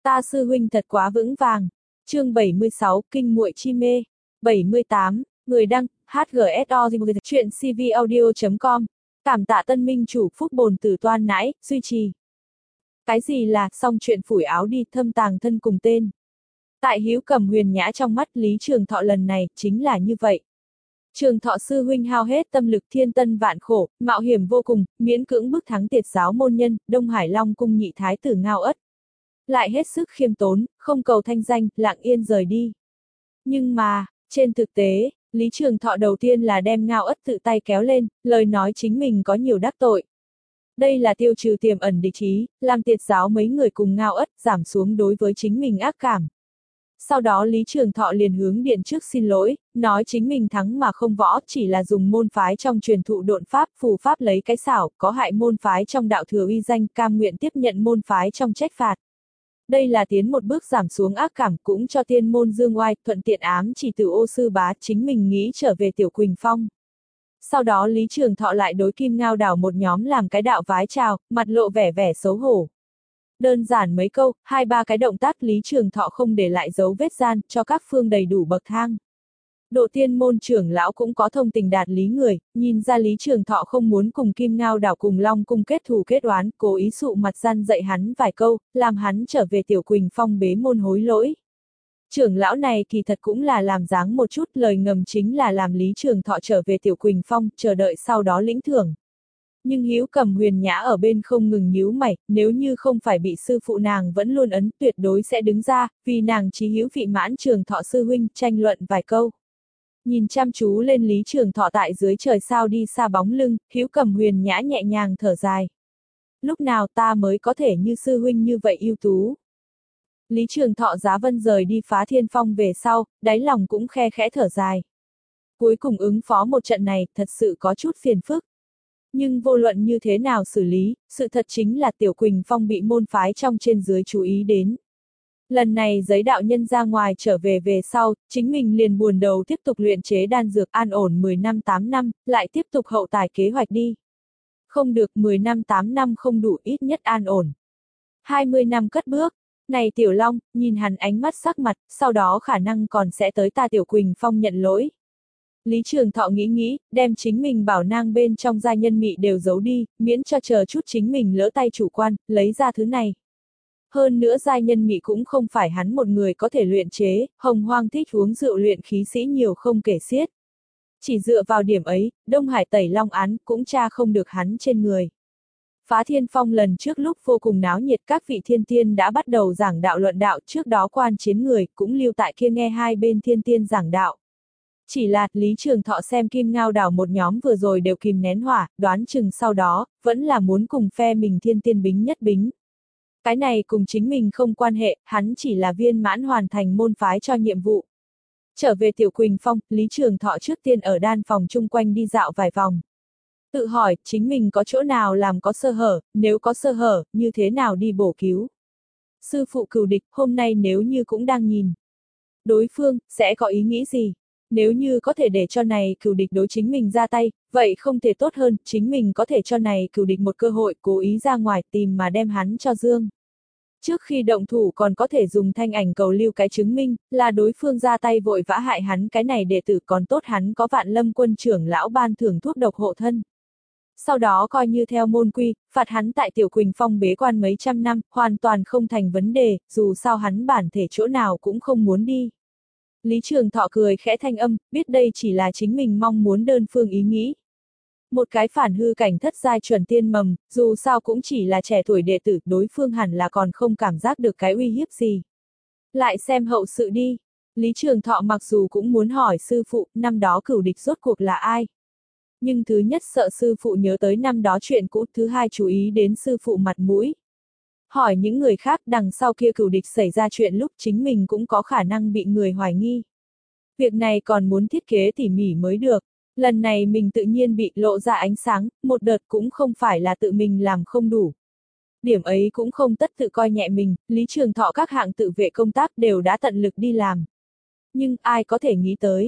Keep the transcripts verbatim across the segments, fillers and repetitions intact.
Ta sư huynh thật quá vững vàng. Chương bảy mươi sáu, kinh muội chi mê. bảy mươi tám, người đăng, hát giê ét o chuyện cvaudio chấm com. Cảm tạ tân minh chủ phúc bồn tử toan nãi, duy trì. Cái gì là, xong chuyện phủi áo đi, thâm tàng thân cùng tên. Tại Hữu Cẩm Huyền Nhã trong mắt Lý Trường Thọ lần này, chính là như vậy. Trường Thọ sư huynh hao hết tâm lực thiên tân vạn khổ, mạo hiểm vô cùng, miễn cưỡng bức thắng tiệt giáo môn nhân, Đông Hải Long cung nhị thái tử Ngao Ất. Lại hết sức khiêm tốn, không cầu thanh danh, lặng yên rời đi. Nhưng mà, trên thực tế, Lý Trường Thọ đầu tiên là đem Ngao Ất tự tay kéo lên, lời nói chính mình có nhiều đắc tội. Đây là tiêu trừ tiềm ẩn địch ý, làm tiệt giáo mấy người cùng Ngao Ất giảm xuống đối với chính mình ác cảm. Sau đó Lý Trường Thọ liền hướng điện trước xin lỗi, nói chính mình thắng mà không võ, chỉ là dùng môn phái trong truyền thụ độn pháp, phù pháp lấy cái xảo, có hại môn phái trong đạo thừa uy danh, cam nguyện tiếp nhận môn phái trong trách phạt. Đây là tiến một bước giảm xuống ác cảm, cũng cho tiên môn dương oai, thuận tiện ám chỉ từ Ô sư bá chính mình nghĩ trở về Tiểu Quỳnh Phong. Sau đó Lý Trường Thọ lại đối Kim Ngao đảo một nhóm làm cái đạo vái chào, mặt lộ vẻ vẻ xấu hổ. Đơn giản mấy câu, hai ba cái động tác Lý Trường Thọ không để lại dấu vết gian, cho các phương đầy đủ bậc thang. Độ tiên môn trưởng lão cũng có thông tình đạt lý người, nhìn ra Lý Trường Thọ không muốn cùng Kim Ngao đảo cùng Long cung kết thù kết oán, cố ý sụ mặt gian dạy hắn vài câu, làm hắn trở về Tiểu Quỳnh Phong bế môn hối lỗi. Trưởng lão này kỳ thật cũng là làm dáng một chút, lời ngầm chính là làm Lý Trường Thọ trở về Tiểu Quỳnh Phong, chờ đợi sau đó lĩnh thưởng. Nhưng Hữu Cẩm Huyền Nhã ở bên không ngừng nhíu mày, nếu như không phải bị sư phụ nàng vẫn luôn ấn, tuyệt đối sẽ đứng ra, vì nàng chí hữu vị mãn Trường Thọ sư huynh, tranh luận vài câu. Nhìn chăm chú lên Lý Trường Thọ tại dưới trời sao đi xa bóng lưng, Hữu Cẩm Huyền Nhã nhẹ nhàng thở dài. Lúc nào ta mới có thể như sư huynh như vậy ưu tú? Lý Trường Thọ giá vân rời đi Phá Thiên Phong về sau, đáy lòng cũng khe khẽ thở dài. Cuối cùng ứng phó một trận này, thật sự có chút phiền phức. Nhưng vô luận như thế nào xử lý, sự thật chính là Tiểu Quỳnh Phong bị môn phái trong trên dưới chú ý đến. Lần này giấy đạo nhân ra ngoài trở về về sau, chính mình liền buồn đầu tiếp tục luyện chế đan dược an ổn mười năm tám năm, lại tiếp tục hậu tài kế hoạch đi. Không được mười năm tám năm không đủ, ít nhất an ổn. hai mươi năm cất bước. Này Tiểu Long, nhìn hắn ánh mắt sắc mặt, sau đó khả năng còn sẽ tới ta Tiểu Quỳnh Phong nhận lỗi. Lý Trường Thọ nghĩ nghĩ, đem chính mình bảo nang bên trong gia nhân mị đều giấu đi, miễn cho chờ chút chính mình lỡ tay chủ quan, lấy ra thứ này. Hơn nữa giai nhân mị cũng không phải hắn một người có thể luyện chế, Hồng Hoang thích uống rượu luyện khí sĩ nhiều không kể xiết. Chỉ dựa vào điểm ấy, Đông Hải Tẩy Long án cũng tra không được hắn trên người. Phá Thiên Phong lần trước lúc vô cùng náo nhiệt, các vị thiên tiên đã bắt đầu giảng đạo luận đạo, trước đó quan chiến người cũng lưu tại kia nghe hai bên thiên tiên giảng đạo. Chỉ là, Lý Trường Thọ xem Kim Ngao đảo một nhóm vừa rồi đều kìm nén hỏa, đoán chừng sau đó, vẫn là muốn cùng phe mình thiên tiên bính nhất bính. Cái này cùng chính mình không quan hệ, hắn chỉ là viên mãn hoàn thành môn phái cho nhiệm vụ. Trở về Tiểu Quỳnh Phong, Lý Trường Thọ trước tiên ở đan phòng chung quanh đi dạo vài vòng. Tự hỏi, chính mình có chỗ nào làm có sơ hở, nếu có sơ hở, như thế nào đi bổ cứu. Sư phụ cừu địch, hôm nay nếu như cũng đang nhìn. Đối phương, sẽ có ý nghĩ gì? Nếu như có thể để cho này cừu địch đối chính mình ra tay, vậy không thể tốt hơn, chính mình có thể cho này cừu địch một cơ hội cố ý ra ngoài tìm mà đem hắn cho dương. Trước khi động thủ còn có thể dùng thanh ảnh cầu lưu cái chứng minh, là đối phương ra tay vội vã hại hắn, cái này đệ tử còn tốt hắn có Vạn Lâm quân trưởng lão ban thưởng thuốc độc hộ thân. Sau đó coi như theo môn quy, phạt hắn tại Tiểu Quỳnh Phong bế quan mấy trăm năm, hoàn toàn không thành vấn đề, dù sao hắn bản thể chỗ nào cũng không muốn đi. Lý Trường Thọ cười khẽ thanh âm, biết đây chỉ là chính mình mong muốn đơn phương ý nghĩ. Một cái phản hư cảnh thất giai chuẩn tiên mầm, dù sao cũng chỉ là trẻ tuổi đệ tử, đối phương hẳn là còn không cảm giác được cái uy hiếp gì. Lại xem hậu sự đi. Lý Trường Thọ mặc dù cũng muốn hỏi sư phụ, năm đó cửu địch rốt cuộc là ai. Nhưng thứ nhất sợ sư phụ nhớ tới năm đó chuyện cũ, thứ hai chú ý đến sư phụ mặt mũi. Hỏi những người khác đằng sau kia cửu địch xảy ra chuyện lúc chính mình cũng có khả năng bị người hoài nghi. Việc này còn muốn thiết kế tỉ mỉ mới được. Lần này mình tự nhiên bị lộ ra ánh sáng, một đợt cũng không phải là tự mình làm không đủ. Điểm ấy cũng không tất tự coi nhẹ mình, Lý Trường Thọ các hạng tự vệ công tác đều đã tận lực đi làm. Nhưng ai có thể nghĩ tới,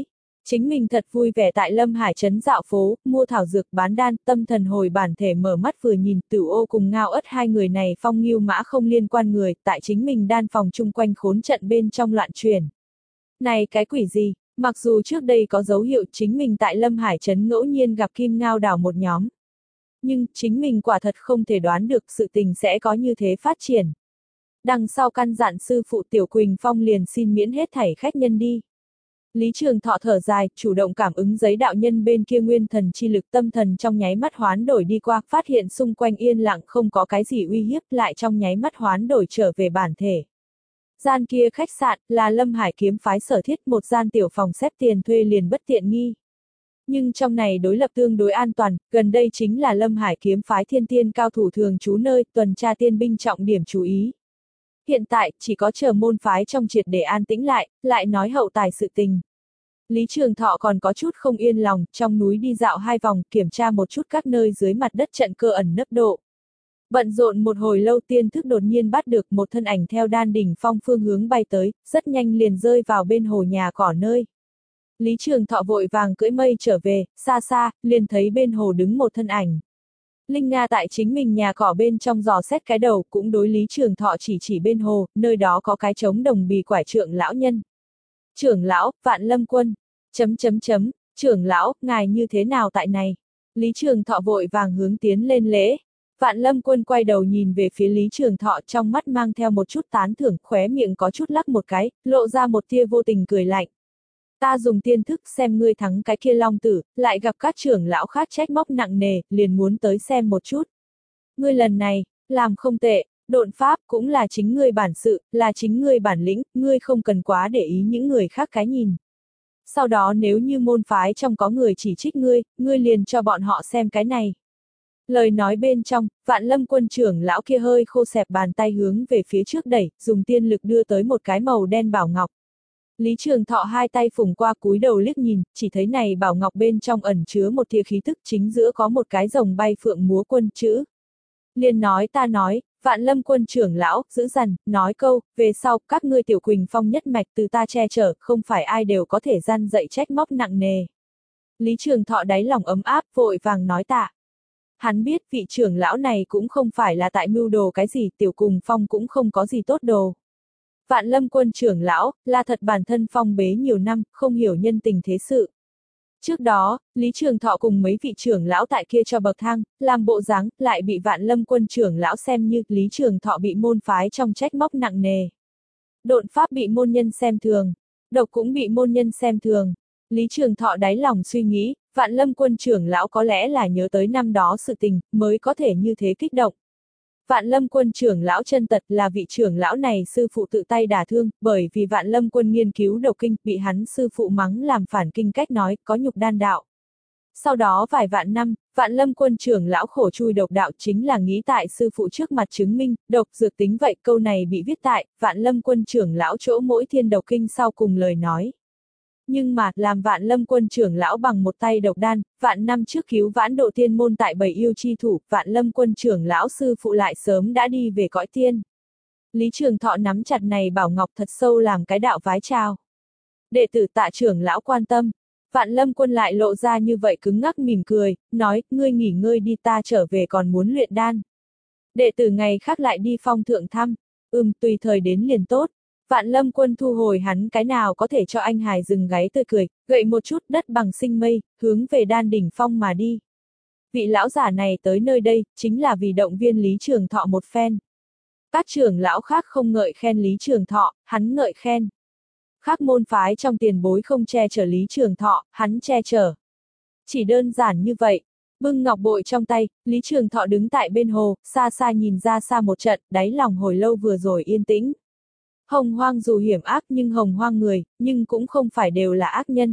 Chính mình thật vui vẻ tại Lâm Hải trấn dạo phố, mua thảo dược bán đan, tâm thần hồi bản thể mở mắt vừa nhìn Tửu Ô cùng Ngao Ất hai người này phong nghiêu mã không liên quan người, tại chính mình đan phòng chung quanh khốn trận bên trong loạn truyền. Này cái quỷ gì, mặc dù trước đây có dấu hiệu chính mình tại Lâm Hải trấn ngẫu nhiên gặp Kim Ngao đảo một nhóm. Nhưng, chính mình quả thật không thể đoán được sự tình sẽ có như thế phát triển. Đằng sau căn dặn sư phụ Tiểu Quỳnh Phong liền xin miễn hết thảy khách nhân đi. Lý Trường Thọ thở dài, chủ động cảm ứng giấy đạo nhân bên kia nguyên thần chi lực tâm thần trong nháy mắt hoán đổi đi qua, phát hiện xung quanh yên lặng không có cái gì uy hiếp lại trong nháy mắt hoán đổi trở về bản thể. Gian kia khách sạn, là Lâm Hải kiếm phái sở thiết một gian tiểu phòng xếp tiền thuê liền bất tiện nghi. Nhưng trong này đối lập tương đối an toàn, gần đây chính là Lâm Hải kiếm phái thiên tiên cao thủ thường trú nơi, tuần tra tiên binh trọng điểm chú ý. Hiện tại, chỉ có chờ môn phái trong triệt để an tĩnh lại, lại nói hậu tài sự tình. Lý Trường Thọ còn có chút không yên lòng, trong núi đi dạo hai vòng, kiểm tra một chút các nơi dưới mặt đất trận cơ ẩn nấp độ. Bận rộn một hồi lâu tiên thức đột nhiên bắt được một thân ảnh theo đan đỉnh phong phương hướng bay tới, rất nhanh liền rơi vào bên hồ nhà cỏ nơi. Lý Trường Thọ vội vàng cưỡi mây trở về, xa xa, liền thấy bên hồ đứng một thân ảnh. Linh Nga tại chính mình nhà cỏ bên trong dò xét cái đầu, cũng đối Lý Trường Thọ chỉ chỉ bên hồ, nơi đó có cái trống đồng bì quải trượng lão nhân. Trưởng lão, Vạn Lâm Quân, chấm chấm chấm, trưởng lão, ngài như thế nào tại này? Lý Trường Thọ vội vàng hướng tiến lên lễ. Vạn Lâm Quân quay đầu nhìn về phía Lý Trường Thọ trong mắt mang theo một chút tán thưởng, khóe miệng có chút lắc một cái, lộ ra một tia vô tình cười lạnh. Ta dùng tiên thức xem ngươi thắng cái kia long tử, lại gặp các trưởng lão khác trách móc nặng nề, liền muốn tới xem một chút. Ngươi lần này, làm không tệ, độn pháp cũng là chính ngươi bản sự, là chính ngươi bản lĩnh, ngươi không cần quá để ý những người khác cái nhìn. Sau đó nếu như môn phái trong có người chỉ trích ngươi, ngươi liền cho bọn họ xem cái này. Lời nói bên trong, Vạn Lâm Quân trưởng lão kia hơi khô xẹp bàn tay hướng về phía trước đẩy, dùng tiên lực đưa tới một cái màu đen bảo ngọc. Lý Trường Thọ hai tay phủng qua cúi đầu liếc nhìn, chỉ thấy này bảo ngọc bên trong ẩn chứa một tia khí tức, chính giữa có một cái rồng bay phượng múa quân chữ. Liền nói ta nói, Vạn Lâm Quân trưởng lão, giữ dằn, nói câu, về sau, các ngươi Tiểu Quỳnh Phong nhất mạch từ ta che chở, không phải ai đều có thể gian dậy trách móc nặng nề. Lý Trường Thọ đáy lòng ấm áp, vội vàng nói tạ. Hắn biết vị trưởng lão này cũng không phải là tại mưu đồ cái gì, Tiểu Quỳnh Phong cũng không có gì tốt đồ. Vạn Lâm Quân trưởng lão, là thật bản thân phong bế nhiều năm, không hiểu nhân tình thế sự. Trước đó, Lý Trường Thọ cùng mấy vị trưởng lão tại kia cho bậc thang, làm bộ dáng, lại bị Vạn Lâm Quân trưởng lão xem như Lý Trường Thọ bị môn phái trong trách móc nặng nề. Độn pháp bị môn nhân xem thường, độc cũng bị môn nhân xem thường. Lý Trường Thọ đáy lòng suy nghĩ, Vạn Lâm Quân trưởng lão có lẽ là nhớ tới năm đó sự tình, mới có thể như thế kích động. Vạn Lâm Quân trưởng lão chân tật là vị trưởng lão này sư phụ tự tay đả thương, bởi vì Vạn Lâm Quân nghiên cứu độc kinh, bị hắn sư phụ mắng làm phản kinh cách nói, có nhục đan đạo. Sau đó vài vạn năm, Vạn Lâm Quân trưởng lão khổ chui độc đạo chính là nghĩ tại sư phụ trước mặt chứng minh, độc dược tính vậy, câu này bị viết tại Vạn Lâm Quân trưởng lão chỗ mỗi thiên độc kinh sau cùng lời nói. Nhưng mà, làm Vạn Lâm Quân trưởng lão bằng một tay độc đan, vạn năm trước cứu vãn độ tiên môn tại Bầy Yêu chi thủ, Vạn Lâm Quân trưởng lão sư phụ lại sớm đã đi về cõi tiên. Lý Trường Thọ nắm chặt này bảo ngọc thật sâu làm cái đạo vái chào. Đệ tử tạ trưởng lão quan tâm. Vạn Lâm Quân lại lộ ra như vậy cứng ngắc mỉm cười, nói, ngươi nghỉ ngơi đi, ta trở về còn muốn luyện đan. Đệ tử ngày khác lại đi phong thượng thăm, ừm, tùy thời đến liền tốt. Vạn Lâm Quân thu hồi hắn cái nào có thể cho anh hài dừng gáy tươi cười, gậy một chút đất bằng sinh mây, hướng về đan đỉnh phong mà đi. Vị lão giả này tới nơi đây, chính là vì động viên Lý Trường Thọ một phen. Các trưởng lão khác không ngợi khen Lý Trường Thọ, hắn ngợi khen. Khác môn phái trong tiền bối không che chở Lý Trường Thọ, hắn che chở. Chỉ đơn giản như vậy. Bưng ngọc bội trong tay, Lý Trường Thọ đứng tại bên hồ, xa xa nhìn ra xa một trận, đáy lòng hồi lâu vừa rồi yên tĩnh. Hồng Hoang dù hiểm ác nhưng Hồng Hoang người, nhưng cũng không phải đều là ác nhân.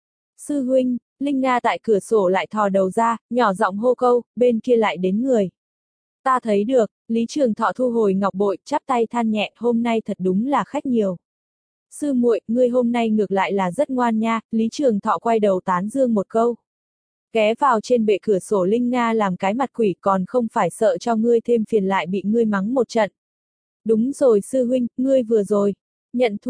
Sư huynh, Linh Nga tại cửa sổ lại thò đầu ra, nhỏ giọng hô câu, bên kia lại đến người. Ta thấy được, Lý Trường Thọ thu hồi ngọc bội, chắp tay than nhẹ, hôm nay thật đúng là khách nhiều. Sư muội, ngươi hôm nay ngược lại là rất ngoan nha, Lý Trường Thọ quay đầu tán dương một câu. Ghé vào trên bệ cửa sổ Linh Nga làm cái mặt quỷ còn không phải sợ cho ngươi thêm phiền lại bị ngươi mắng một trận. Đúng rồi sư huynh, ngươi vừa rồi, nhận thua,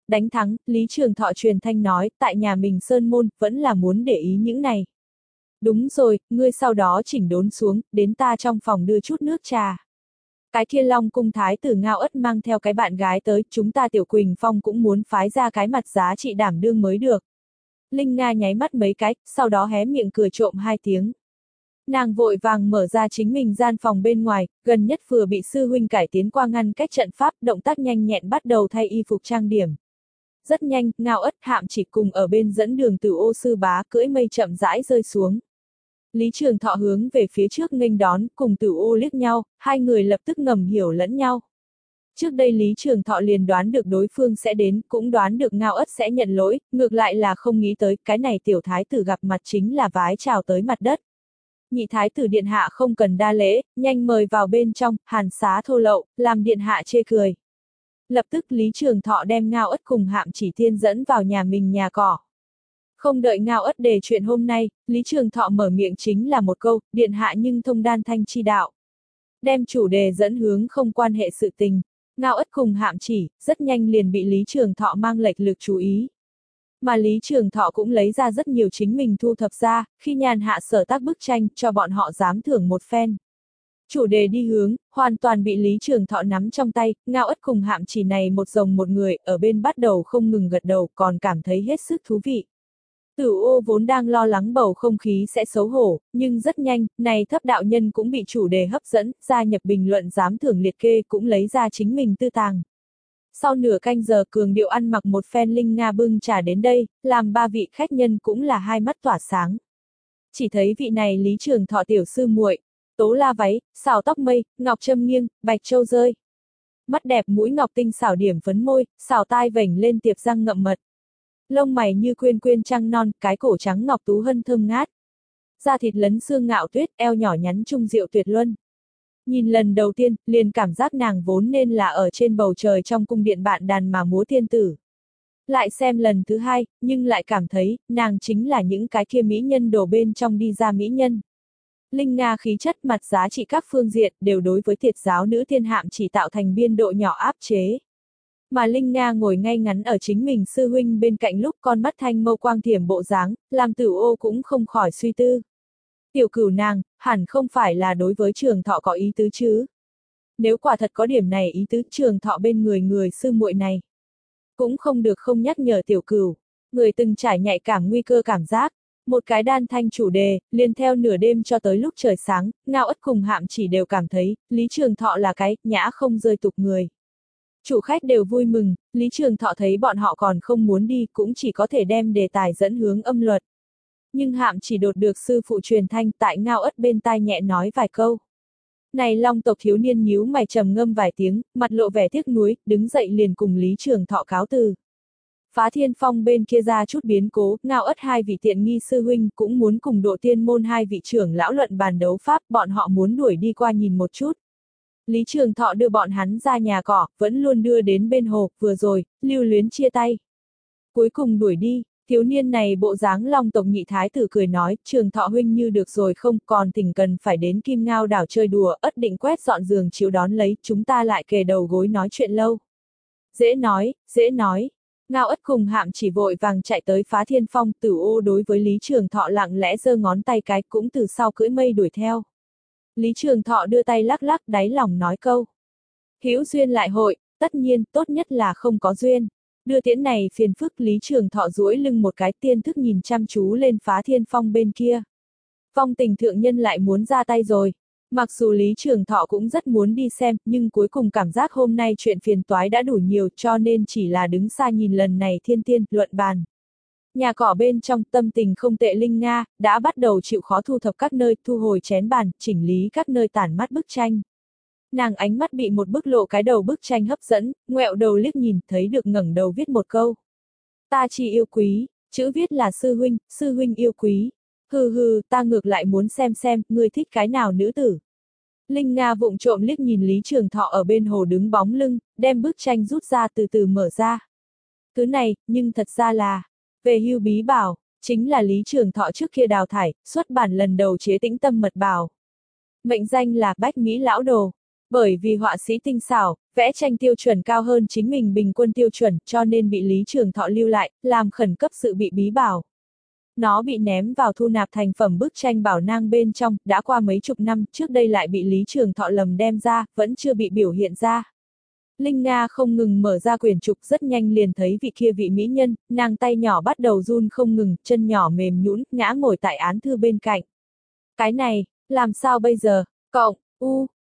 Đánh thắng, Lý Trường Thọ truyền thanh nói, tại nhà mình sơn môn, vẫn là muốn để ý những này. Đúng rồi, ngươi sau đó chỉnh đốn xuống, đến ta trong phòng đưa chút nước trà. Cái kia Long cung thái tử Ngao Ất mang theo cái bạn gái tới, chúng ta Tiểu Quỳnh Phong cũng muốn phái ra cái mặt giá trị đảm đương mới được. Linh Nga nháy mắt mấy cái, sau đó hé miệng cười trộm hai tiếng. Nàng vội vàng mở ra chính mình gian phòng bên ngoài, gần nhất vừa bị sư huynh cải tiến qua ngăn cách trận pháp, động tác nhanh nhẹn bắt đầu thay y phục trang điểm. Rất nhanh, Ngao Ất Hạm Chỉ cùng ở bên dẫn đường Tử Ô sư bá cưỡi mây chậm rãi rơi xuống. Lý Trường Thọ hướng về phía trước nghênh đón, cùng Tử Ô liếc nhau, hai người lập tức ngầm hiểu lẫn nhau. Trước đây Lý Trường Thọ liền đoán được đối phương sẽ đến, cũng đoán được Ngao Ất sẽ nhận lỗi, ngược lại là không nghĩ tới, cái này tiểu thái tử gặp mặt chính là vái chào tới mặt đất. Nhị thái tử điện hạ không cần đa lễ, nhanh mời vào bên trong, hàn xá thô lậu, làm điện hạ chê cười. Lập tức Lý Trường Thọ đem Ngao Ất cùng Hạm Chỉ tiên dẫn vào nhà mình nhà cỏ. Không đợi Ngao Ất đề chuyện hôm nay, Lý Trường Thọ mở miệng chính là một câu, điện hạ nhưng thông đan thanh chi đạo. Đem chủ đề dẫn hướng không quan hệ sự tình. Ngao Ất cùng Hạm Chỉ, rất nhanh liền bị Lý Trường Thọ mang lệch lực chú ý. Mà Lý Trường Thọ cũng lấy ra rất nhiều chính mình thu thập ra, khi nhàn hạ sở tác bức tranh, cho bọn họ dám thưởng một phen. Chủ đề đi hướng, hoàn toàn bị Lý Trường Thọ nắm trong tay, Ngao Ất cùng Hạm Chỉ này một rồng một người, ở bên bắt đầu không ngừng gật đầu, còn cảm thấy hết sức thú vị. Tử Ô vốn đang lo lắng bầu không khí sẽ xấu hổ, nhưng rất nhanh, này thấp đạo nhân cũng bị chủ đề hấp dẫn, gia nhập bình luận dám thưởng liệt kê cũng lấy ra chính mình tư tàng. Sau nửa canh giờ cường điệu ăn mặc một phen Linh Nga bưng trà đến đây, làm ba vị khách nhân cũng là hai mắt tỏa sáng. Chỉ thấy vị này Lý Trường Thọ tiểu sư muội, tố la váy, xào tóc mây, ngọc châm nghiêng, bạch châu rơi. Mắt đẹp mũi ngọc tinh xảo điểm phấn môi, xào tai vểnh lên tiệp răng ngậm mật. Lông mày như quyên quyên trăng non, cái cổ trắng ngọc tú hân thơm ngát. Da thịt lấn xương ngạo tuyết, eo nhỏ nhắn trung diệu tuyệt luân. Nhìn lần đầu tiên, liền cảm giác nàng vốn nên là ở trên bầu trời trong cung điện bạn đàn mà múa tiên tử. Lại xem lần thứ hai, nhưng lại cảm thấy, nàng chính là những cái kia mỹ nhân đổ bên trong đi ra mỹ nhân. Linh Nga khí chất mặt giá trị các phương diện đều đối với thiệt giáo nữ thiên Hạm Chỉ tạo thành biên độ nhỏ áp chế. Mà Linh Nga ngồi ngay ngắn ở chính mình sư huynh bên cạnh lúc con mắt thanh mâu quang thiểm bộ dáng, làm Tử Ô cũng không khỏi suy tư. Tiểu cửu nàng, hẳn không phải là đối với Trường Thọ có ý tứ chứ. Nếu quả thật có điểm này ý tứ Trường Thọ bên người người sư muội này. Cũng không được không nhắc nhở tiểu cửu, người từng trải nhạy cảm nguy cơ cảm giác. Một cái đan thanh chủ đề, liền theo nửa đêm cho tới lúc trời sáng, Ngao Ất cùng Hạm Chỉ đều cảm thấy, Lý Trường Thọ là cái, nhã không rơi tục người. Chủ khách đều vui mừng, Lý Trường Thọ thấy bọn họ còn không muốn đi cũng chỉ có thể đem đề tài dẫn hướng âm luật. Nhưng Hạm Chỉ đột được sư phụ truyền thanh tại Ngao Ất bên tai nhẹ nói vài câu. Này Long tộc thiếu niên nhíu mày trầm ngâm vài tiếng, mặt lộ vẻ tiếc nuối, đứng dậy liền cùng Lý Trường Thọ cáo từ. Phá Thiên Phong bên kia ra chút biến cố, Ngao Ất hai vị tiện nghi sư huynh cũng muốn cùng Độ Tiên môn hai vị trưởng lão luận bàn đấu pháp, bọn họ muốn đuổi đi qua nhìn một chút. Lý Trường Thọ đưa bọn hắn ra nhà cỏ, vẫn luôn đưa đến bên hồ, vừa rồi, lưu luyến chia tay. Cuối cùng đuổi đi, thiếu niên này bộ dáng Long tộc nhị thái tử cười nói, Trường Thọ huynh như được rồi không, còn thỉnh cần phải đến Kim Ngao đảo chơi đùa, Ất định quét dọn giường chiếu đón lấy, chúng ta lại kề đầu gối nói chuyện lâu. Dễ nói, dễ nói. Ngao Ất cùng Hạm Chỉ vội vàng chạy tới Phá Thiên Phong, Tử Ô đối với Lý Trường Thọ lặng lẽ giơ ngón tay cái cũng từ sau cưỡi mây đuổi theo. Lý Trường Thọ đưa tay lắc lắc đáy lòng nói câu. Hữu duyên lại hội, tất nhiên, tốt nhất là không có duyên. Đưa tiễn này phiền phức Lý Trường Thọ duỗi lưng một cái tiên thức nhìn chăm chú lên Phá Thiên Phong bên kia. Phong tình thượng nhân lại muốn ra tay rồi. Mặc dù Lý Trường Thọ cũng rất muốn đi xem, nhưng cuối cùng cảm giác hôm nay chuyện phiền toái đã đủ nhiều cho nên chỉ là đứng xa nhìn lần này thiên tiên, luận bàn. Nhà cỏ bên trong tâm tình không tệ Linh Nga, đã bắt đầu chịu khó thu thập các nơi, thu hồi chén bàn, chỉnh lý các nơi tản mát bức tranh. Nàng ánh mắt bị một bức lộ cái đầu bức tranh hấp dẫn, ngoẹo đầu liếc nhìn, thấy được ngẩng đầu viết một câu. Ta chỉ yêu quý, chữ viết là sư huynh, sư huynh yêu quý. Hừ hừ, ta ngược lại muốn xem xem, ngươi thích cái nào nữ tử. Linh Nga vụng trộm liếc nhìn Lý Trường Thọ ở bên hồ đứng bóng lưng, đem bức tranh rút ra từ từ mở ra. Thứ này, nhưng thật ra là, về hưu bí bảo, chính là Lý Trường Thọ trước kia đào thải, xuất bản lần đầu chế tĩnh tâm mật bảo. Mệnh danh là Bách Mỹ Lão Đồ. Bởi vì họa sĩ tinh xảo, vẽ tranh tiêu chuẩn cao hơn chính mình bình quân tiêu chuẩn, cho nên bị Lý Trường Thọ lưu lại, làm khẩn cấp sự bị bí bảo. Nó bị ném vào thu nạp thành phẩm bức tranh bảo nang bên trong, đã qua mấy chục năm, trước đây lại bị Lý Trường Thọ lầm đem ra, vẫn chưa bị biểu hiện ra. Linh Nga không ngừng mở ra quyển trục, rất nhanh liền thấy vị kia vị mỹ nhân, nàng tay nhỏ bắt đầu run không ngừng, chân nhỏ mềm nhũn, ngã ngồi tại án thư bên cạnh. Cái này, làm sao bây giờ? Cộng, u,